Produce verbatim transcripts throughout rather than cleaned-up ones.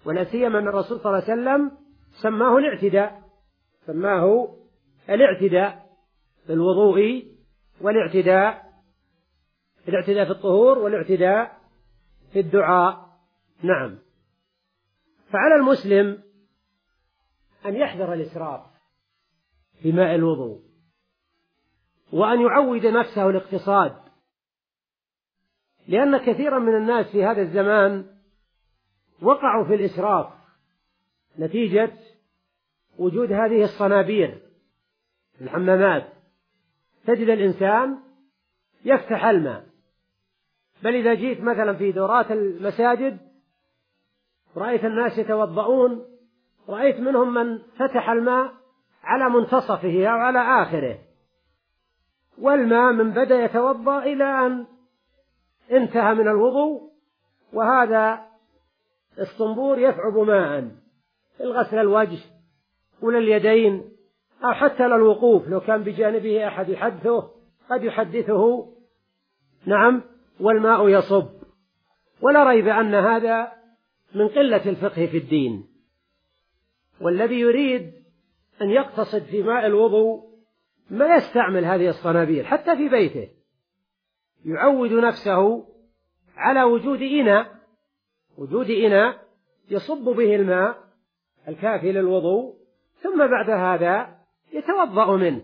ولا سيما أن الرسول صلى الله عليه وسلم سماه الاعتداء، سماه الاعتداء في الوضوء والاعتداء الاعتداء في الطهور والاعتداء في الدعاء. نعم. فعلى المسلم أن يحذر الإسراف في ماء الوضوء، وأن يعود نفسه الاقتصاد، لأن كثيرا من الناس في هذا الزمان وقعوا في الإسراف نتيجة وجود هذه الصنابير في الحمامات. تجد الإنسان يفتح الماء، بل إذا جيت مثلا في دورات المساجد رأيت الناس يتوضؤون، رأيت منهم من فتح الماء على منتصفه أو على آخره، والماء من بدأ يتوضأ إلى أن انتهى من الوضوء، وهذا الصنبور يفعب ماء الغسل الوجه ولا اليدين أو حتى للوقوف، لو كان بجانبه أحد يحدثه قد يحدثه. نعم. والماء يصب. ولا ريب أن هذا من قلة الفقه في الدين. والذي يريد أن يقتصد في ماء الوضوء ما يستعمل هذه الصنابير حتى في بيته، يعود نفسه على وجود إناء وجود إناء يصب به الماء الكافي للوضوء، ثم بعد هذا يتوضأ منه.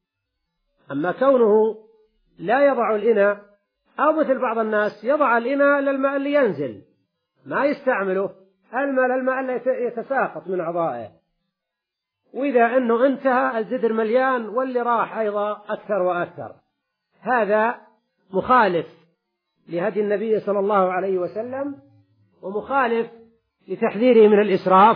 أما كونه لا يضع الإناء، أو مثل بعض الناس يضع الإناء للماء اللي ينزل ما يستعمله، الماء للماء اللي يتساقط من أعضائه، وإذا أنه انتهى الزدر مليان واللي راح أيضا أكثر وأكثر. هذا مخالف لهدي النبي صلى الله عليه وسلم، ومخالف لتحذيره من الإسراف،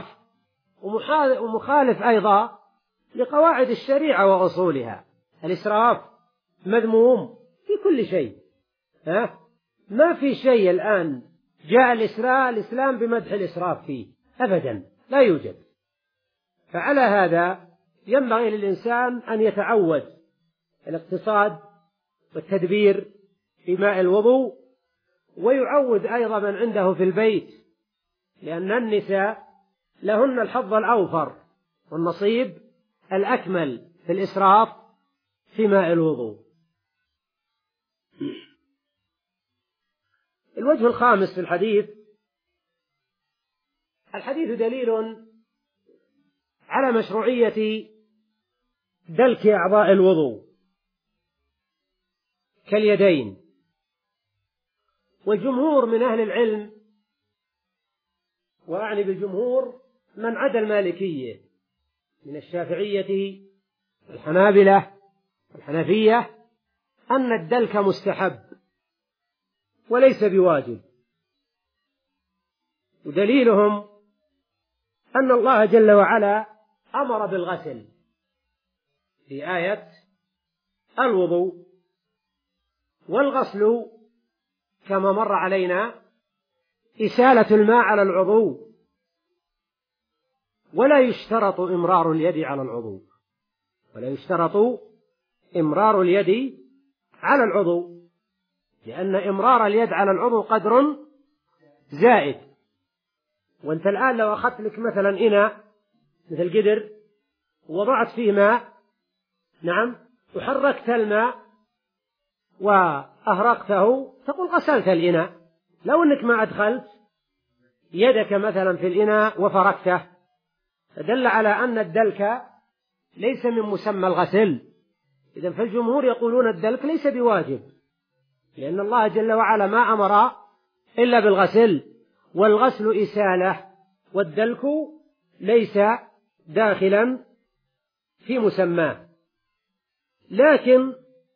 ومخالف أيضا لقواعد الشريعة وأصولها. الإسراف مذموم في كل شيء. ها؟ ما في شيء الآن جاء الإسلام بمدح الإسراف فيه أبدا، لا يوجد. فعلى هذا ينبغي للإنسان أن يتعود الاقتصاد والتدبير في ماء الوضوء، ويعود أيضا من عنده في البيت، لأن النساء لهن الحظ الأوفر والنصيب الأكمل في الإسراف في ماء الوضوء. الوجه الخامس في الحديث: الحديث دليل على مشروعية دلك أعضاء الوضوء كاليدين. والجمهور من أهل العلم، وأعني بالجمهور من عدا المالكية من الشافعية والحنابلة والحنفية، أن الدلك مستحب وليس بواجب. ودليلهم أن الله جل وعلا أمر بالغسل في آية الوضوء، والغسل كما مر علينا إسالة الماء على العضو، ولا يشترط إمرار اليد على العضو ولا يشترط إمرار اليد على العضو لأن إمرار اليد على العضو قدر زائد. وأنت الآن لو أخذت لك مثلا إناء مثل قدر ووضعت فيه ماء، نعم، وحركت الماء وأهرقته، تقول غسلت الإناء. لو أنك ما أدخلت يدك مثلا في الإناء وفركته، فدل على أن الدلك ليس من مسمى الغسل. إذن فالجمهور يقولون الدلك ليس بواجب، لأن الله جل وعلا ما أمر إلا بالغسل، والغسل إسالة، والدلك ليس داخلا في مسماه. لكن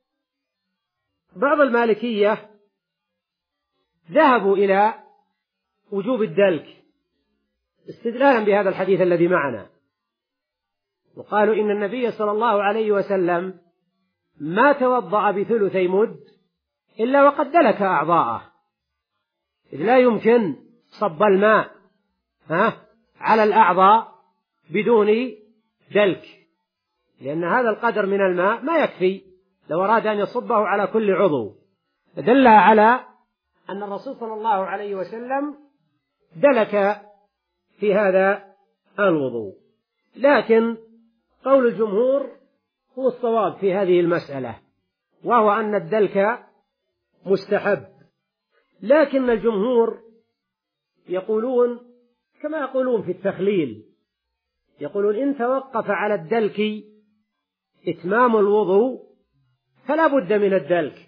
بعض المالكية ذهبوا إلى وجوب الدلك استدلالا بهذا الحديث الذي معنا، وقالوا إن النبي صلى الله عليه وسلم ما توضأ بثلثي مد إلا وقد دلك أعضاءه، إذ لا يمكن صب الماء ها على الأعضاء بدون دلك، لأن هذا القدر من الماء ما يكفي لو أراد أن يصبه على كل عضو. فدل على أن الرسول صلى الله عليه وسلم دلك في هذا الوضوء. لكن قول الجمهور هو الصواب في هذه المسألة، وهو أن الدلك مستحب. لكن الجمهور يقولون كما يقولون في التخليل، يقولون إن توقف على الدلك إتمام الوضوء فلا بد من الدلك.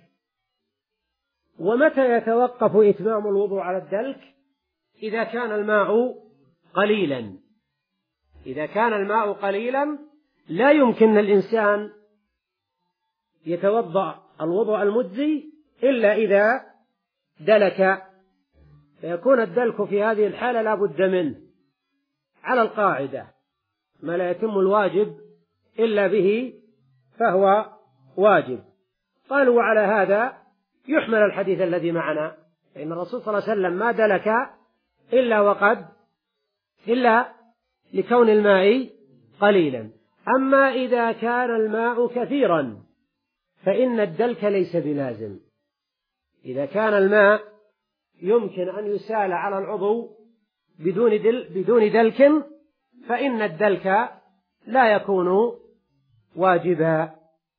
ومتى يتوقف إتمام الوضوء على الدلك؟ إذا كان الماء قليلا. إذا كان الماء قليلا لا يمكن الإنسان يتوضأ الوضوء المجزي إلا إذا دلك، فيكون الدلك في هذه الحالة لا بد منه على القاعدة: ما لا يتم الواجب إلا به فهو واجب. قالوا وعلى هذا يحمل الحديث الذي معنا، فإن الرسول صلى الله عليه وسلم ما دلك إلا وقد إلا لكون الماء قليلا. أما إذا كان الماء كثيرا فإن الدلك ليس بلازم. إذا كان الماء يمكن أن يسال على العضو بدون دل بدون دلك فإن الدلك لا يكون واجبا.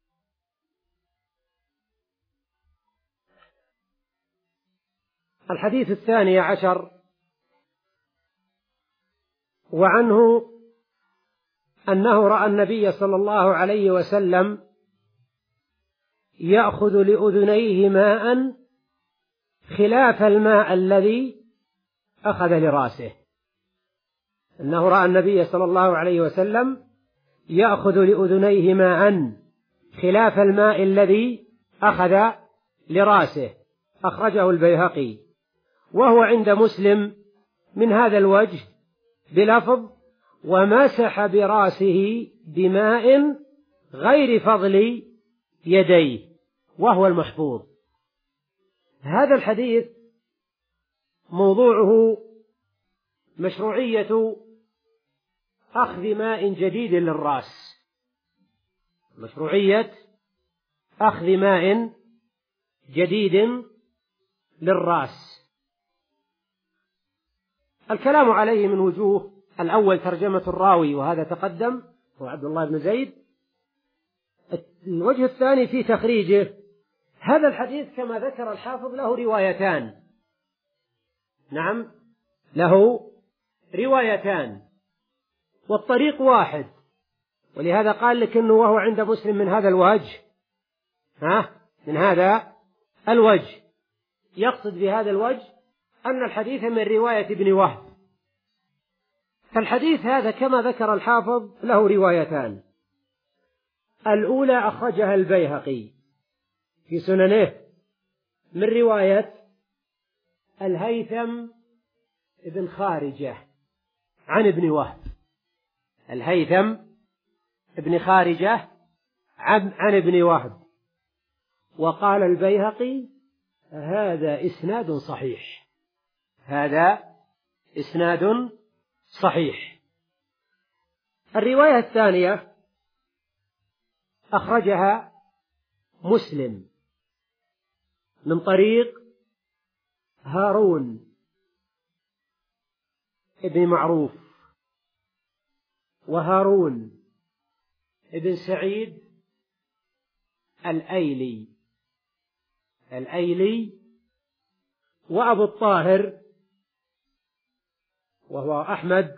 الحديث الثاني عشر وعنه أنه رأى النبي صلى الله عليه وسلم يأخذ لأذنيه ماء خلاف الماء الذي أخذ لرأسه. أنه رأى النبي صلى الله عليه وسلم يأخذ لأذنيه ماء خلاف الماء الذي أخذ لرأسه، أخرجه البيهقي، وهو عند مسلم من هذا الوجه بلفظ: ومسح برأسه بماء غير فضل يديه، وهو المحفوظ. هذا الحديث موضوعه مشروعية أخذ ماء جديد للرأس، مشروعية أخذ ماء جديد للرأس. الكلام عليه من وجوه: الأول ترجمة الراوي وهذا تقدم هو عبد الله بن زيد. الوجه الثاني في تخريجه. هذا الحديث كما ذكر الحافظ له روايتان، نعم له روايتان والطريق واحد، ولهذا قال لك أنه وهو عند مسلم من هذا الوجه، ها من هذا الوجه، يقصد بهذا الوجه أن الحديث من رواية ابن وهب. فالحديث هذا كما ذكر الحافظ له روايتان. الأولى أخرجها البيهقي في سننه من رواية الهيثم ابن خارجة عن ابن وهب، الهيثم ابن خارجة عن, عن ابن وهب. وقال البيهقي: هذا إسناد صحيح، هذا إسناد صحيح. الرواية الثانية أخرجها مسلم من طريق هارون ابن معروف وهارون ابن سعيد الأيلي الأيلي وأبو الطاهر وهو أحمد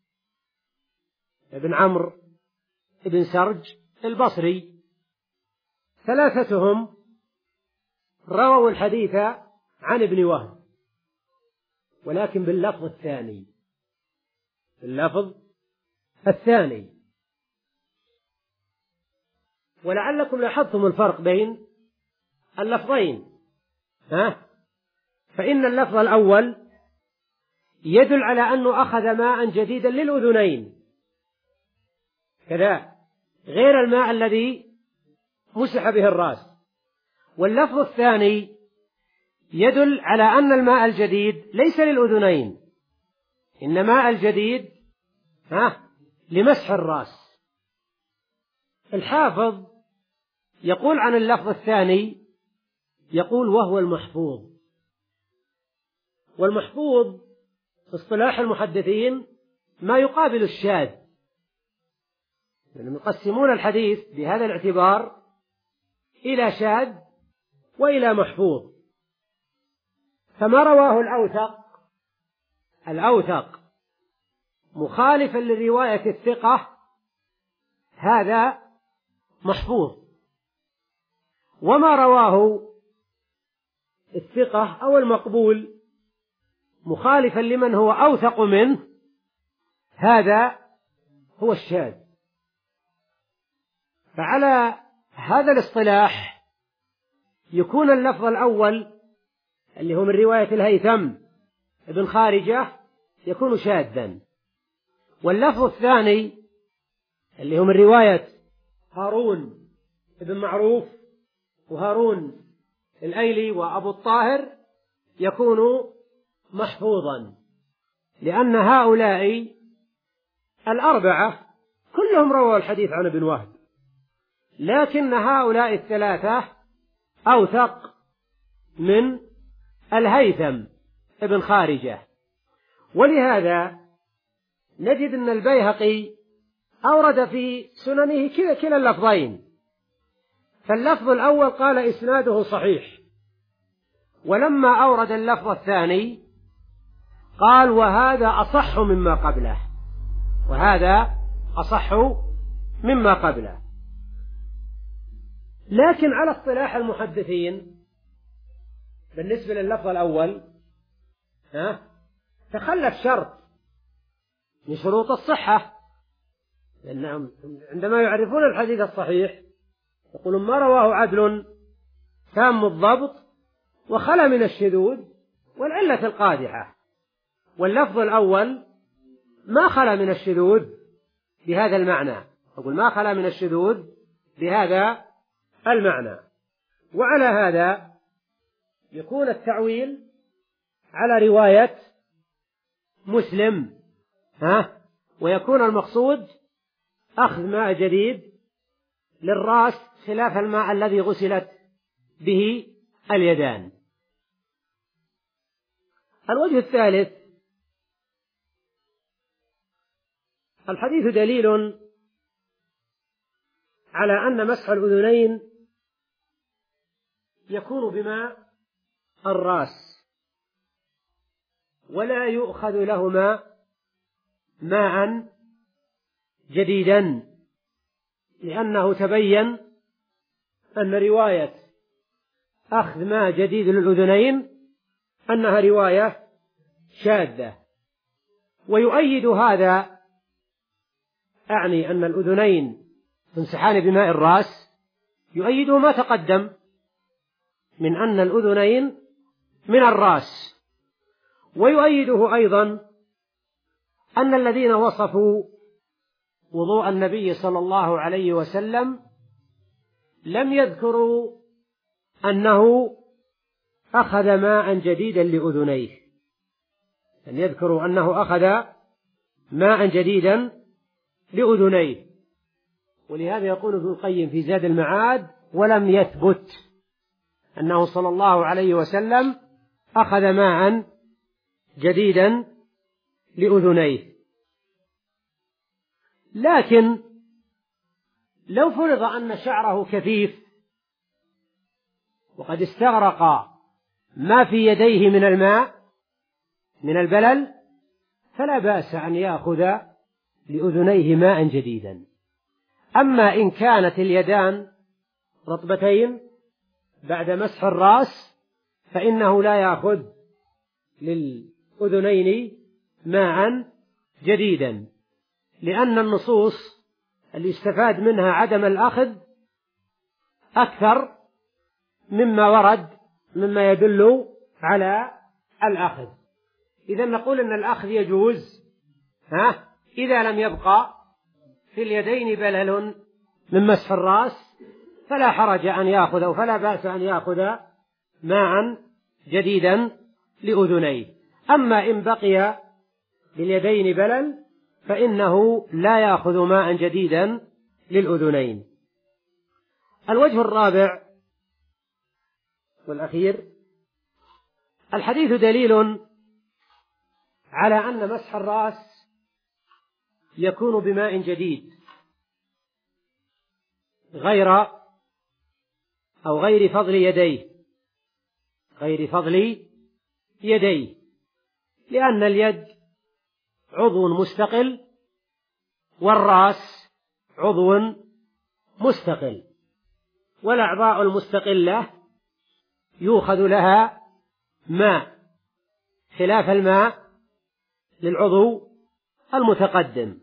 بن عمرو بن سرج البصري. ثلاثتهم رووا الحديث عن ابن وهب، ولكن باللفظ الثاني، باللفظ الثاني. ولعلكم لاحظتم الفرق بين اللفظين، ها؟ فإن اللفظ الأول يدل على أنه أخذ ماء جديدا للأذنين كذا، غير الماء الذي مسح به الرأس. واللفظ الثاني يدل على أن الماء الجديد ليس للأذنين، إنما الجديد ها لمسح الرأس. الحافظ يقول عن اللفظ الثاني، يقول: وهو المحفوظ. والمحفوظ في اصطلاح المحدثين ما يقابل الشاذ، يعني يقسمون الحديث بهذا الاعتبار إلى شاذ وإلى محفوظ. فما رواه الأوثق الأوثق مخالفا لرواية الثقة هذا محفوظ، وما رواه الثقة أو المقبول مخالفا لمن هو أوثق منه هذا هو الشاذ. فعلى هذا الاصطلاح يكون اللفظ الأول اللي هو من رواية الهيثم ابن خارجة يكون شاذا، واللفظ الثاني اللي هو من رواية هارون ابن معروف وهارون الأيلي وأبو الطاهر يكون محفوظا، لأن هؤلاء الأربعة كلهم رووا الحديث عن ابن وهب، لكن هؤلاء الثلاثة أوثق من الهيثم ابن خارجة. ولهذا نجد أن البيهقي أورد في سننه كلا كلا اللفظين، فاللفظ الأول قال إسناده صحيح، ولما أورد اللفظ الثاني قال وهذا أصح مما قبله، وهذا أصح مما قبله. لكن على اصطلاح المحدثين بالنسبة لللفظ الأول ها تخلف شرط من شروط الصحة، لأنهم عندما يعرفون الحديث الصحيح يقولون ما رواه عدل تام الضبط وخلا من الشذوذ والعلة القادحة، واللفظ الأول ما خلا من الشذوذ بهذا المعنى، أقول ما خلا من الشذوذ بهذا المعنى. وعلى هذا يكون التعويل على رواية مسلم ها ويكون المقصود أخذ ماء جديد للرأس خلاف الماء الذي غسلت به اليدان. الوجه الثالث الحديث دليل على أن مسح الأذنين يكون بماء الرأس ولا يؤخذ لهما ماء جديدا، لأنه تبين أن رواية أخذ ماء جديد للأذنين أنها رواية شاذة. ويؤيد هذا أعني أن الأذنين تمسحان بماء الرأس، يؤيد ما تقدم من أن الأذنين من الرأس، ويؤيده أيضا أن الذين وصفوا وضوء النبي صلى الله عليه وسلم لم يذكروا أنه أخذ ماء جديدا لأذنيه، لم يذكروا أنه أخذ ماء جديدا لأذنيه. ولهذا يقول ابن القيم في زاد المعاد ولم يثبت أنه صلى الله عليه وسلم أخذ ماء جديدا لأذنيه. لكن لو فرض أن شعره كثيف وقد استغرق ما في يديه من الماء من البلل فلا بأس أن يأخذ لأذنيه ماء جديدا. أما إن كانت اليدان رطبتين بعد مسح الرأس فإنه لا يأخذ للأذنين ماء جديدا، لأن النصوص اللي يستفاد منها عدم الأخذ أكثر مما ورد مما يدل على الأخذ. إذا نقول أن الأخذ يجوز ها إذا لم يبقى في اليدين بلل من مسح الرأس فلا حرج أن يأخذ أو فلا بأس أن يأخذ ماء جديدا لأذنيه. أما إن بقي باليدين بلل فإنه لا يأخذ ماء جديدا للأذنين. الوجه الرابع والأخير الحديث دليل على أن مسح الرأس يكون بماء جديد غير أو غير فضل يديه غير فضل يديه لأن اليد عضو مستقل والرأس عضو مستقل، والأعضاء المستقلة يؤخذ لها ماء خلاف الماء للعضو المتقدم.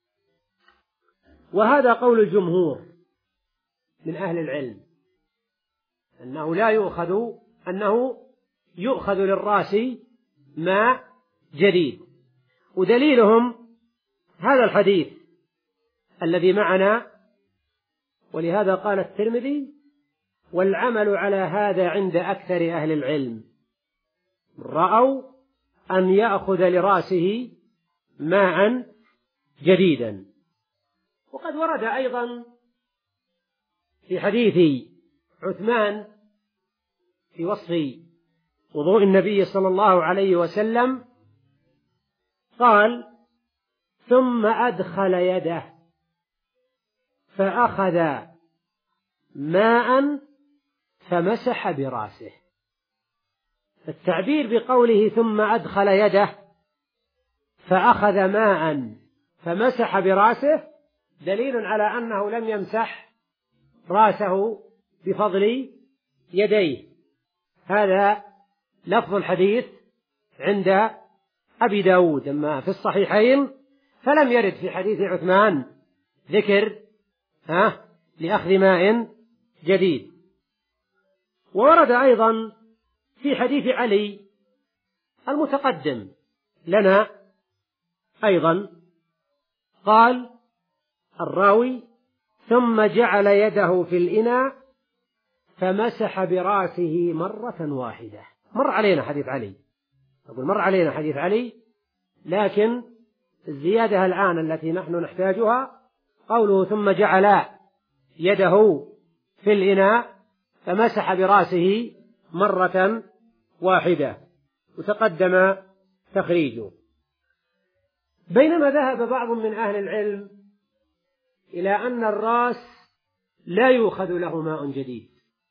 وهذا قول الجمهور من أهل العلم أنه لا يؤخذ أنه يؤخذ للرأس ماء جديد، ودليلهم هذا الحديث الذي معنا. ولهذا قال الترمذي: والعمل على هذا عند أكثر أهل العلم، رأوا أن يأخذ لرأسه ماء جديدا. وقد ورد أيضا في حديث عثمان في وصف وضوء النبي صلى الله عليه وسلم قال: ثم أدخل يده فأخذ ماء فمسح برأسه. التعبير بقوله ثم أدخل يده فأخذ ماء فمسح برأسه دليل على أنه لم يمسح رأسه بفضل يديه. هذا لفظ الحديث عند أبي داود، أما في الصحيحين فلم يرد في حديث عثمان ذكر ها لأخذ ماء جديد. وورد أيضا في حديث علي المتقدم لنا أيضا قال الراوي: ثم جعل يده في الإناء فمسح برأسه مرة واحدة. مر علينا حديث علي، أقول مر علينا حديث علي، لكن الزيادة الآن التي نحن نحتاجها قوله ثم جعل يده في الإناء فمسح برأسه مرة واحدة، وتقدم تخريجه. بينما ذهب بعض من أهل العلم إلى أن الرأس لا يؤخذ له ماء جديد،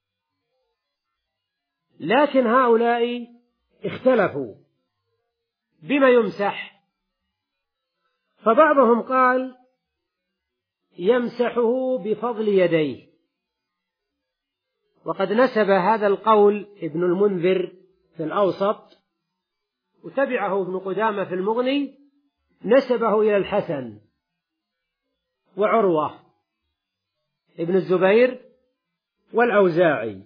لكن هؤلاء اختلفوا بما يمسح، فبعضهم قال يمسحه بفضل يديه، وقد نسب هذا القول ابن المنذر في الأوسط، وتبعه ابن قدامة في المغني، نسبه إلى الحسن وعروة ابن الزبير والأوزاعي.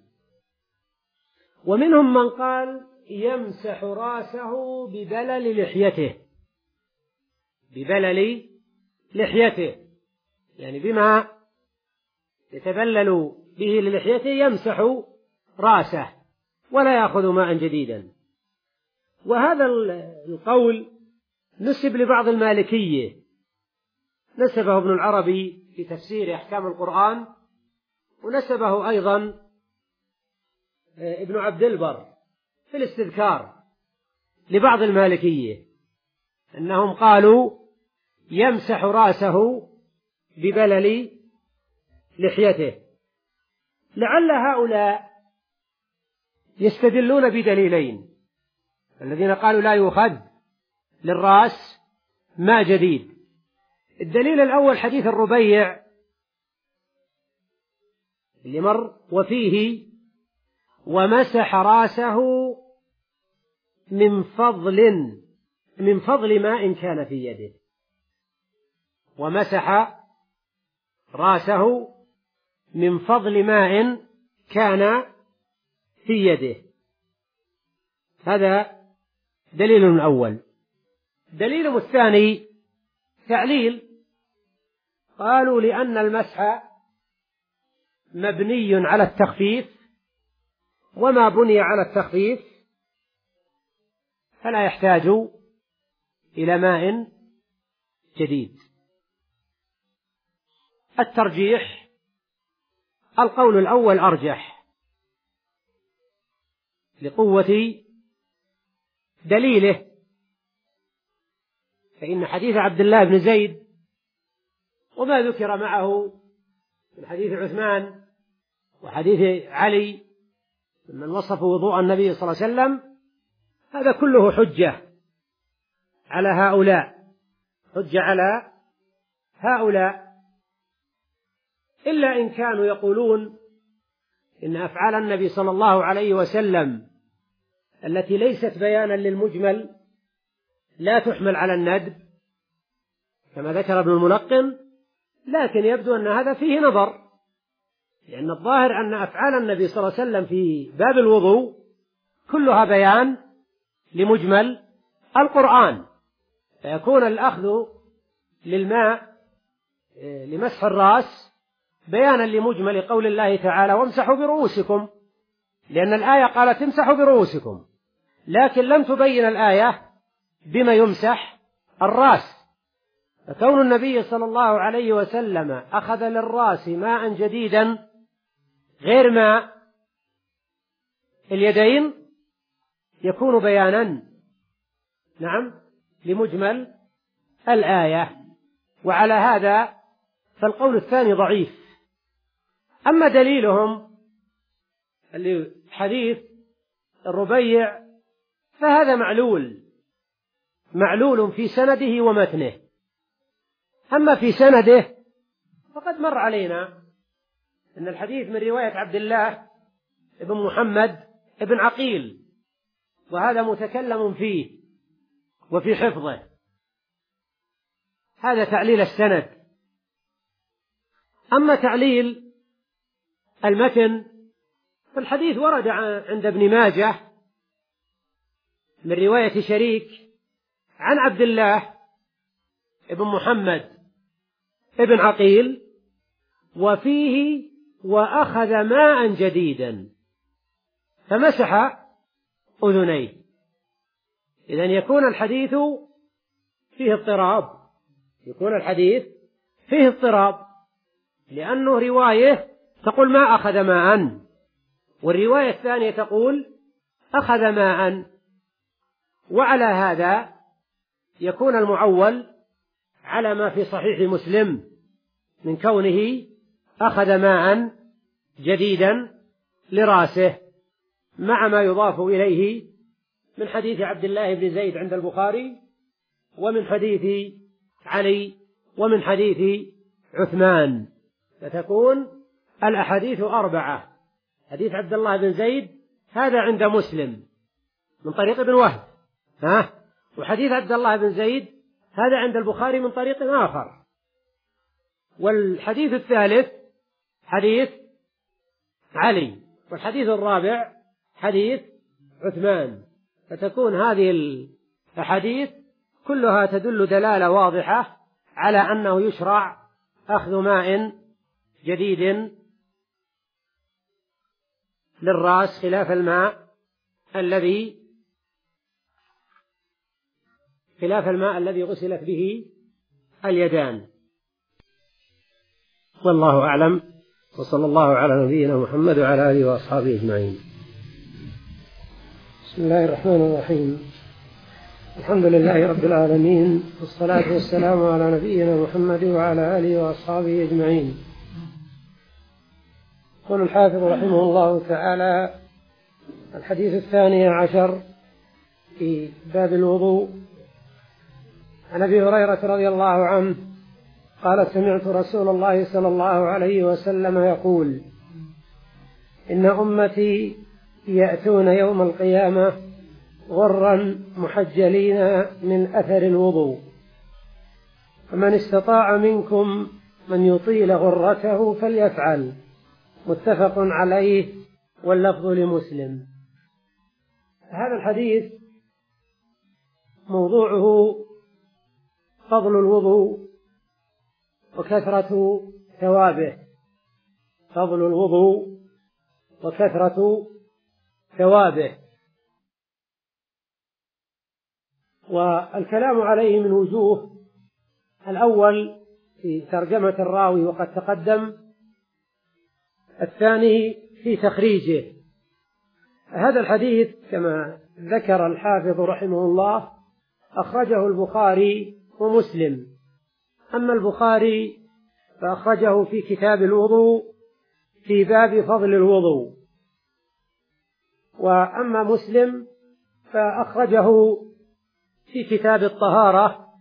ومنهم من قال يمسح رأسه ببلل لحيته ببلل لحيته يعني بما يتبلل به للحيته يمسح رأسه ولا يأخذ ماء جديدا. وهذا القول نسب لبعض المالكية، نسبه ابن العربي في تفسير أحكام القرآن، ونسبه أيضا ابن عبد البر في الاستذكار لبعض المالكية، أنهم قالوا يمسح رأسه ببلل لحيته. لعل هؤلاء يستدلون بدليلين: الذين قالوا لا يؤخذ للرأس ماء جديد، الدليل الأول حديث الربيع اللي مر وفيه ومسح رأسه من فضل من فضل ماء كان في يده، ومسح رأسه من فضل ماء كان في يده. هذا دليل أول. دليل الثاني تعليل، قالوا لأن المسح مبني على التخفيف، وما بني على التخفيف فلا يحتاج إلى ماء جديد. الترجيح القول الأول أرجح لقوة دليله، فإن حديث عبد الله بن زيد وما ذكر معه من حديث عثمان وحديث علي من وصف وضوء النبي صلى الله عليه وسلم، هذا كله حجة على هؤلاء، حجة على هؤلاء، إلا إن كانوا يقولون إن أفعال النبي صلى الله عليه وسلم التي ليست بيانا للمجمل لا تحمل على الندب كما ذكر ابن الملقن، لكن يبدو أن هذا فيه نظر، لأن الظاهر أن أفعال النبي صلى الله عليه وسلم في باب الوضوء كلها بيان لمجمل القرآن، فيكون الأخذ للماء لمسح الرأس بيانا لمجمل قول الله تعالى وامسحوا برؤوسكم، لأن الآية قالت امسحوا برؤوسكم، لكن لم تبين الآية بما يمسح الرأس، فكون النبي صلى الله عليه وسلم أخذ للرأس ماء جديدا غير ماء اليدين يكون بيانا نعم لمجمل الآية. وعلى هذا فالقول الثاني ضعيف. أما دليلهم اللي حديث الربيع فهذا معلول معلول في سنده ومتنه. أما في سنده فقد مر علينا أن الحديث من رواية عبد الله ابن محمد ابن عقيل، وهذا متكلم فيه وفي حفظه، هذا تعليل السند. أما تعليل المتن فالحديث ورد عند ابن ماجه من رواية شريك عن عبد الله ابن محمد ابن عقيل، وفيه وأخذ ماء جديدا فمسح أذنيه. إذن يكون الحديث فيه اضطراب، يكون الحديث فيه اضطراب، لأنه رواية تقول ما أخذ ماء، والرواية الثانية تقول أخذ ماء، وعلى هذا يكون المعول على ما في صحيح مسلم من كونه أخذ ماء جديدا لراسه، مع ما يضاف إليه من حديث عبد الله بن زيد عند البخاري، ومن حديث علي، ومن حديث عثمان، فتكون الأحاديث أربعة. حديث عبد الله بن زيد هذا عند مسلم من طريق ابن وهب، ها، وحديث عبد الله بن زيد هذا عند البخاري من طريق آخر، والحديث الثالث حديث علي، والحديث الرابع حديث عثمان، فتكون هذه الأحاديث كلها تدل دلالة واضحة على أنه يشرع أخذ ماء جديد للرأس خلاف الماء الذي خلاف الماء الذي غسلت به اليدان. والله أعلم، وصلى الله على نبينا محمد وعلى آله وأصحابه أجمعين. بسم الله الرحمن الرحيم. الحمد لله رب العالمين، والصلاة والسلام على نبينا محمد وعلى آله وأصحابه أجمعين. يقول الحافظ رحمه الله تعالى: الحديث الثاني عشر في باب الوضوء، عن أبي هريرة رضي الله عنه قال: سمعت رسول الله صلى الله عليه وسلم يقول: إن أمتي يأتون يوم القيامة غرا محجلين من أثر الوضوء، فمن استطاع منكم من يطيل غرته فليفعل. متفق عليه، واللفظ لمسلم. هذا الحديث موضوعه فضل الوضوء وكثرة ثوابه، فضل الوضوء وكثرة ثوابه. والكلام عليه من وجوه: الأول في ترجمة الراوي وقد تقدم، الثاني في تخريجه. هذا الحديث كما ذكر الحافظ رحمه الله أخرجه البخاري ومسلم. أما البخاري فأخرجه في كتاب الوضوء في باب فضل الوضوء. وأما مسلم فأخرجه في كتاب الطهارة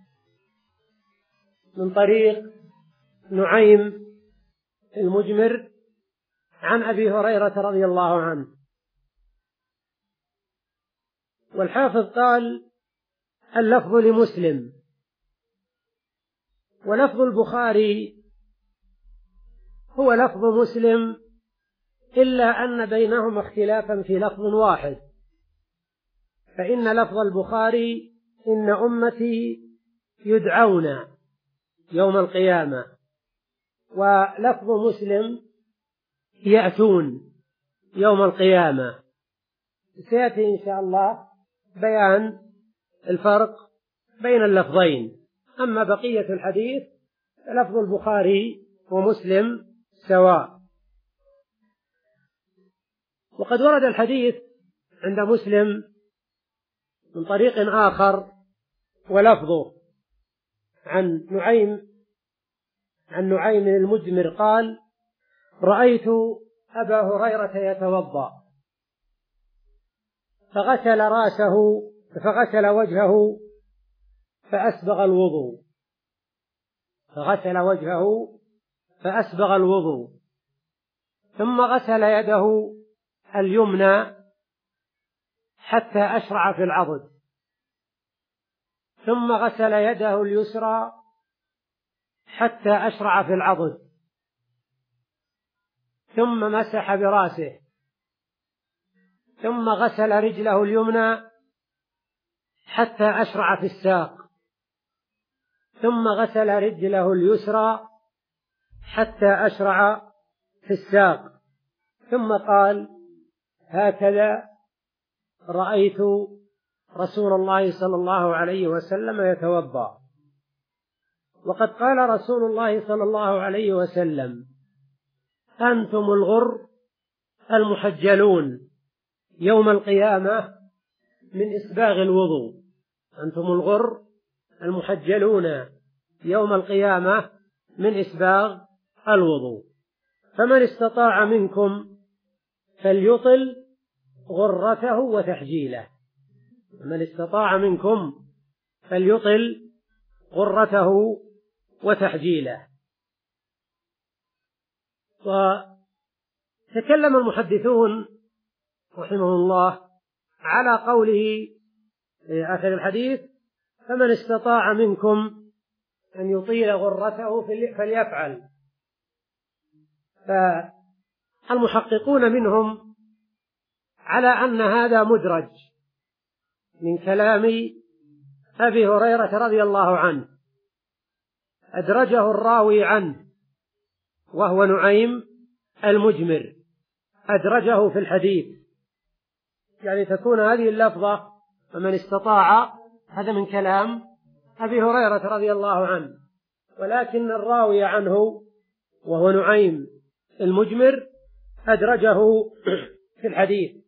من طريق نعيم المجمر عن أبي هريرة رضي الله عنه. والحافظ قال: اللفظ لمسلم. ولفظ البخاري هو لفظ مسلم، إلا أن بينهما اختلافا في لفظ واحد، فإن لفظ البخاري: إن أمتي يدعون يوم القيامة، ولفظ مسلم: يأتون يوم القيامة. سيأتي إن شاء الله بيان الفرق بين اللفظين. أما بقية الحديث لفظ البخاري ومسلم سواء. وقد ورد الحديث عند مسلم من طريق آخر ولفظه عن نعيم عن نعيم المجمر قال: رأيت أبا هريرة يتوضأ فغسل رأسه فغسل وجهه فأسبغ الوضوء فغسل وجهه فأسبغ الوضوء ثم غسل يده اليمنى حتى أشرع في العضد، ثم غسل يده اليسرى حتى أشرع في العضد، ثم مسح برأسه، ثم غسل رجله اليمنى حتى أشرع في الساق، ثم غسل رجله اليسرى حتى أشرع في الساق، ثم قال: هكذا رأيت رسول الله صلى الله عليه وسلم يتوضأ. وقد قال رسول الله صلى الله عليه وسلم: أنتم الغر المحجلون يوم القيامة من إسباغ الوضوء. أنتم الغر المحجلون يوم القيامة من إسباغ الوضوء. فمن استطاع منكم فليطل غرته وتحجيله. من استطاع منكم فليطل غرته وتحجيله. وتكلم المحدثون رحمه الله على قوله في آخر الحديث: فمن استطاع منكم أن يطيل غرته فليفعل. فالمحققون منهم على أن هذا مدرج من كلام أبي هريرة رضي الله عنه، أدرجه الراوي عنه وهو نعيم المجمر، أدرجه في الحديث، يعني تكون هذه اللفظة فمن استطاع هذا من كلام أبي هريرة رضي الله عنه، ولكن الراوي عنه وهو نعيم المجمر أدرجه في الحديث.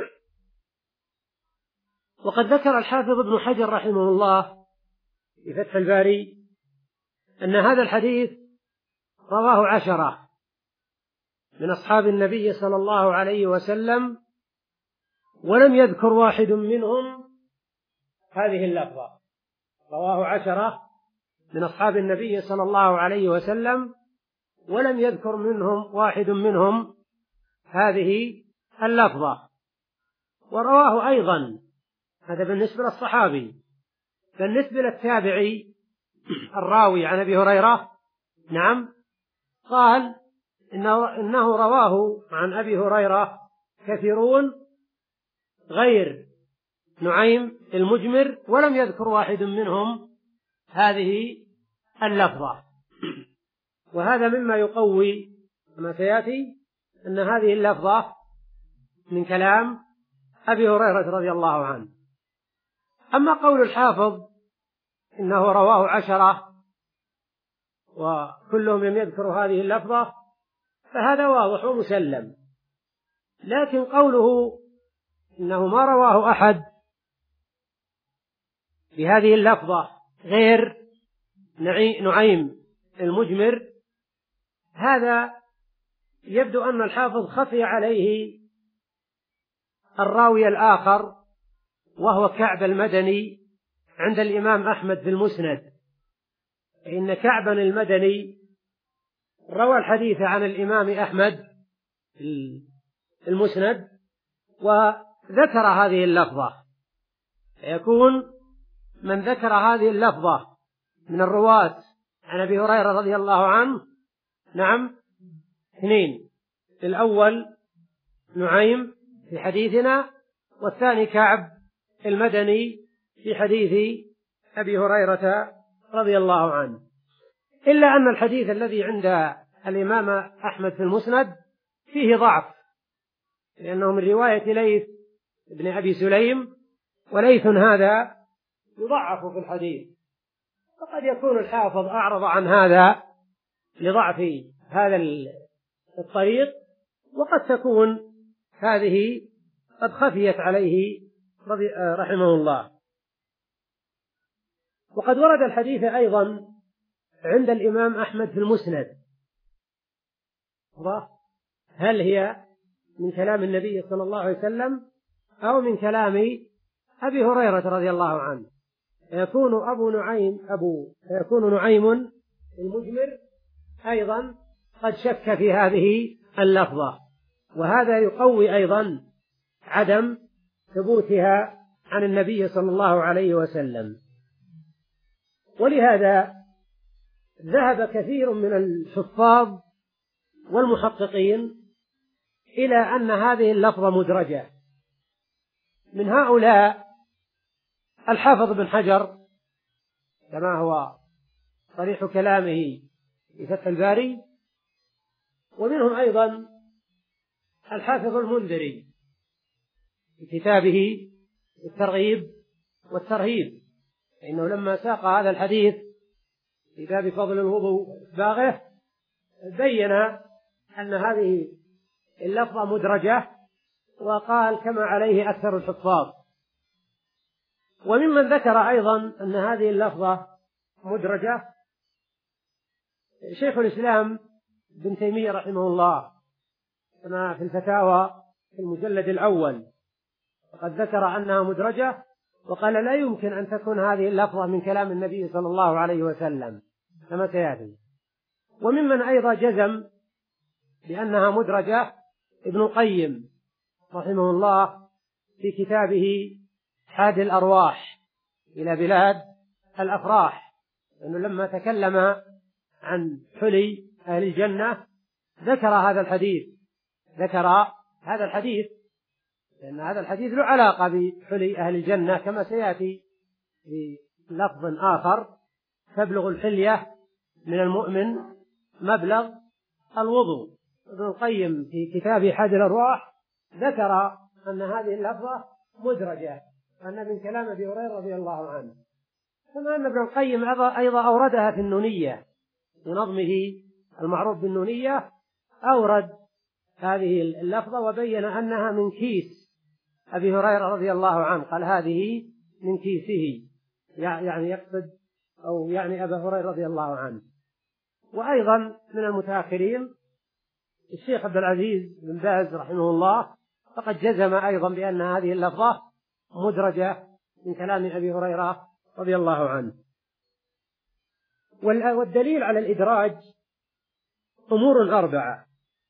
وقد ذكر الحافظ ابن حجر رحمه الله في فتح الباري أن هذا الحديث رواه عشرة من أصحاب النبي صلى الله عليه وسلم، ولم يذكر واحد منهم هذه اللفظة. رواه عشرة من أصحاب النبي صلى الله عليه وسلم، ولم يذكر منهم واحد منهم هذه اللفظة. ورواه أيضا، هذا بالنسبة للصحابي. بالنسبة للتابعي الراوي عن أبي هريرة، نعم، قال إنه, إنه رواه عن أبي هريرة كثيرون غير نعيم المجمر، ولم يذكر واحد منهم هذه اللفظة. وهذا مما يقوي كما سيأتي أن هذه اللفظة من كلام أبي هريرة رضي الله عنه. أما قول الحافظ إنه رواه عشرة وكلهم لم يذكروا هذه اللفظة فهذا واضح ومسلم، لكن قوله إنه ما رواه أحد بهذه اللفظة غير نعيم المجمر هذا يبدو أن الحافظ خفي عليه الراوي الآخر وهو كعب المدني عند الإمام أحمد في المسند، إن كعبا المدني روى الحديث عن الإمام أحمد في المسند وذكر هذه اللفظة، يكون من ذكر هذه اللفظة من الرواة عن أبي هريرة رضي الله عنه نعم اثنين، الأول نعيم في حديثنا، والثاني كعب المدني في حديث أبي هريرة رضي الله عنه، إلا أن الحديث الذي عند الإمام أحمد في المسند فيه ضعف، لأنه من رواية ليث بن أبي سليم، وليث هذا يضعف في الحديث، وقد يكون الحافظ أعرض عن هذا لضعف هذا الطريق، وقد تكون هذه قد خفيت عليه رحمه الله. وقد ورد الحديث أيضا عند الإمام أحمد في المسند، هل هي من كلام النبي صلى الله عليه وسلم أو من كلام أبي هريرة رضي الله عنه، يكون أبو نعيم أبو يكون نعيم المجمر أيضا قد شك في هذه اللفظة، وهذا يقوي أيضا عدم ثبوتها عن النبي صلى الله عليه وسلم. ولهذا ذهب كثير من الحفاظ والمحققين إلى أن هذه اللفظة مدرجة، من هؤلاء الحافظ بن حجر كما هو صريح كلامه في فتح الباري، ومنهم أيضا الحافظ المنذري في كتابه الترغيب والترهيب، إنه لما ساق هذا الحديث في باب فضل الوضوء باغه بين أن هذه اللفظة مدرجة، وقال كما عليه أكثر الحفاظ. وممن ذكر أيضا أن هذه اللفظة مدرجة شيخ الإسلام ابن تيمية رحمه الله كما في الفتاوى في المجلد الأول، وقد ذكر أنها مدرجة، وقال لا يمكن أن تكون هذه اللفظة من كلام النبي صلى الله عليه وسلم كما سيأتي. وممن أيضا جزم بأنها مدرجة ابن القيم رحمه الله في كتابه حادي الأرواح إلى بلاد الأفراح، لأنه لما تكلم عن حلي أهل الجنة ذكر هذا الحديث ذكر هذا الحديث لأن هذا الحديث له علاقة بحلي أهل الجنة كما سيأتي في لفظ آخر: تبلغ الحلية من المؤمن مبلغ الوضوء. ابن القيم في كتابه حادي الأرواح ذكر أن هذه اللفظة مدرجة، أن من كلام أبي هريرة رضي الله عنه، كما أن ابن القيم أيضا أوردها في النونية في نظمه المعروف بالنونية، أورد هذه اللفظة وبين أنها من كيس أبي هريرة رضي الله عنه، قال هذه من كيسه، يعني يقصد أو يعني أبا هريرة رضي الله عنه. وأيضا من المتأخرين الشيخ عبد العزيز بن باز رحمه الله فقد جزم أيضا بأن هذه اللفظة مدرجة من كلام أبي هريرة رضي الله عنه. والدليل على الإدراج أمور أربعة.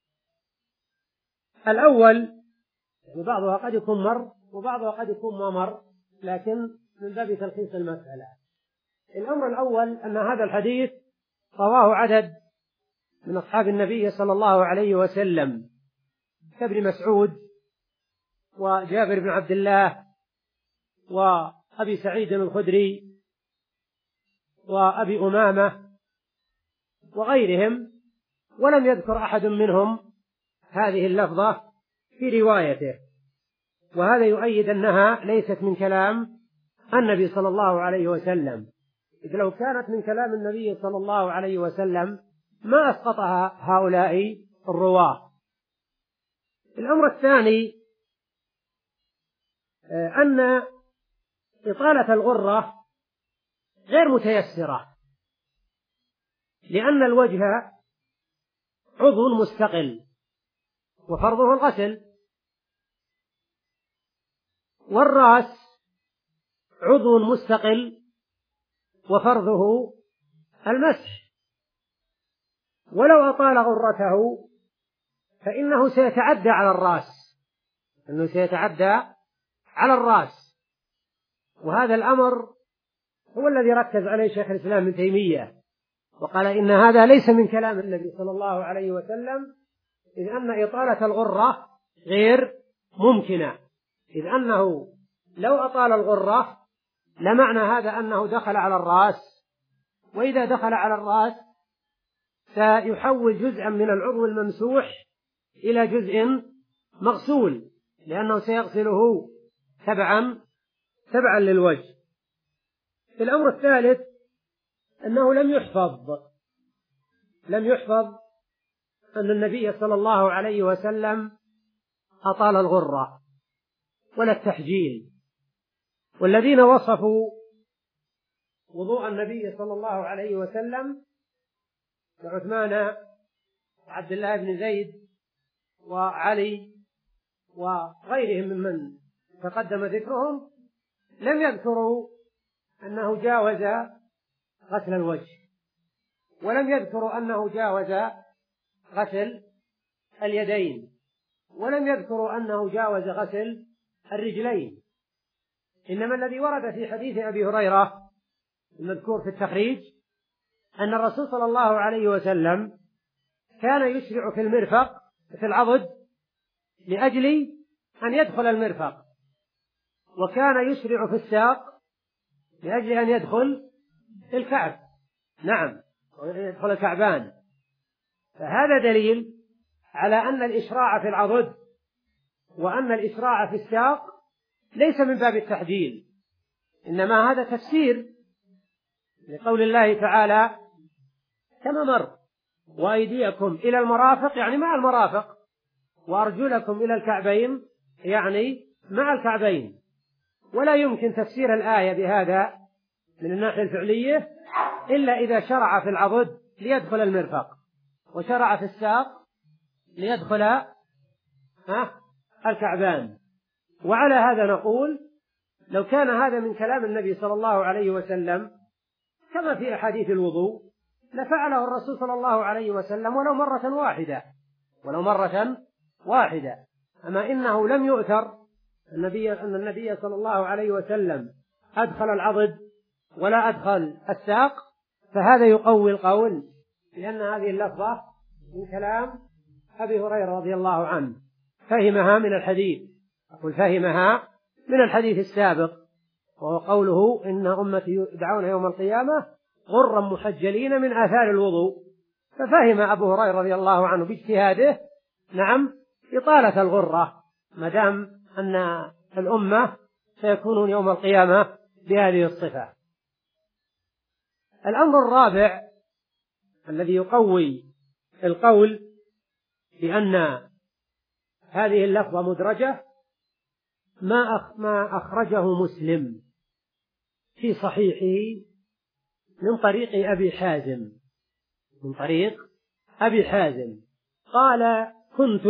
الأول بعضها قد يكون مر وبعضها قد يكون ما مر، لكن من باب تلخيص المسألة. الأمر الأول أن هذا الحديث رواه عدد من أصحاب النبي صلى الله عليه وسلم كابن مسعود وجابر بن عبد الله وأبي سعيد الخدري وأبي أمامة وغيرهم، ولم يذكر أحد منهم هذه اللفظة في روايته، وهذا يؤيد أنها ليست من كلام النبي صلى الله عليه وسلم، إذ لو كانت من كلام النبي صلى الله عليه وسلم ما أسقطها هؤلاء الرواة. الأمر الثاني أن إطالة الغرة غير متيسرة، لأن الوجه عضو مستقل وفرضه الغسل، والرأس عضو مستقل وفرضه المسح. ولو أطال غرته فإنه سيتعدى على الرأس، إنه سيتعدى على الرأس. وهذا الأمر هو الذي ركز عليه شيخ الإسلام ابن تيمية، وقال إن هذا ليس من كلام النبي صلى الله عليه وسلم، إذ أن إطالة الغرة غير ممكنة، إذ أنه لو أطال الغرة لمعنى هذا أنه دخل على الرأس، وإذا دخل على الرأس سيحول جزءا من العضو الممسوح إلى جزء مغسول، لأنه سيغسله تبعا تبعا للوجه. الأمر الثالث أنه لم يحفظ لم يحفظ أن النبي صلى الله عليه وسلم أطال الغرة ولا التحجيل. والذين وصفوا وضوء النبي صلى الله عليه وسلم كعثمان وعبد الله بن زيد وعلي وغيرهم ممن تقدم ذكرهم لم يذكروا أنه جاوز غسل الوجه، ولم يذكروا أنه جاوز غسل اليدين، ولم يذكروا أنه جاوز غسل الرجلين. إنما الذي ورد في حديث أبي هريرة المذكور في التخريج أن الرسول صلى الله عليه وسلم كان يشرع في المرفق في العضد لأجل أن يدخل المرفق، وكان يشرع في الساق لأجل أن يدخل الكعب، نعم يدخل الكعبان. فهذا دليل على أن الإشراع في العضد وأن الإشراع في الساق ليس من باب التحجيل، إنما هذا تفسير لقول الله تعالى كما مر وأيديكم إلى المرافق يعني مع المرافق، وأرجلكم إلى الكعبين يعني مع الكعبين. ولا يمكن تفسير الآية بهذا من الناحية الفعلية إلا إذا شرع في العضد ليدخل المرفق، وشرع في الساق ليدخل ها الكعبان. وعلى هذا نقول لو كان هذا من كلام النبي صلى الله عليه وسلم كما في أحاديث الوضوء لفعله الرسول صلى الله عليه وسلم ولو مرة واحدة ولو مرة واحدة. أما إنه لم يؤثر النبي أن النبي صلى الله عليه وسلم أدخل العضد ولا أدخل الساق، فهذا يقوي القول لأن هذه اللفظة من كلام أبي هريرة رضي الله عنه، فهمها من الحديث، أقول فهمها من الحديث السابق، وهو قوله إن أمتي يدعون يوم القيامة غرا محجلين من آثار الوضوء. ففهم أبو هريرة رضي الله عنه باجتهاده نعم إطالة الغرة ما دام أن الأمة سيكونون يوم القيامة بهذه الصفة. الأمر الرابع الذي يقوي القول بأن هذه اللفظة مدرجة ما أخرجه مسلم في صحيحه من طريق أبي حازم من طريق أبي حازم قال كنت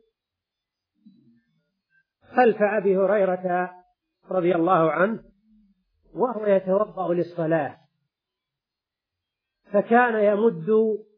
خلف أبي هريرة رضي الله عنه وهو يتوضأ للصلاة، فكان يمد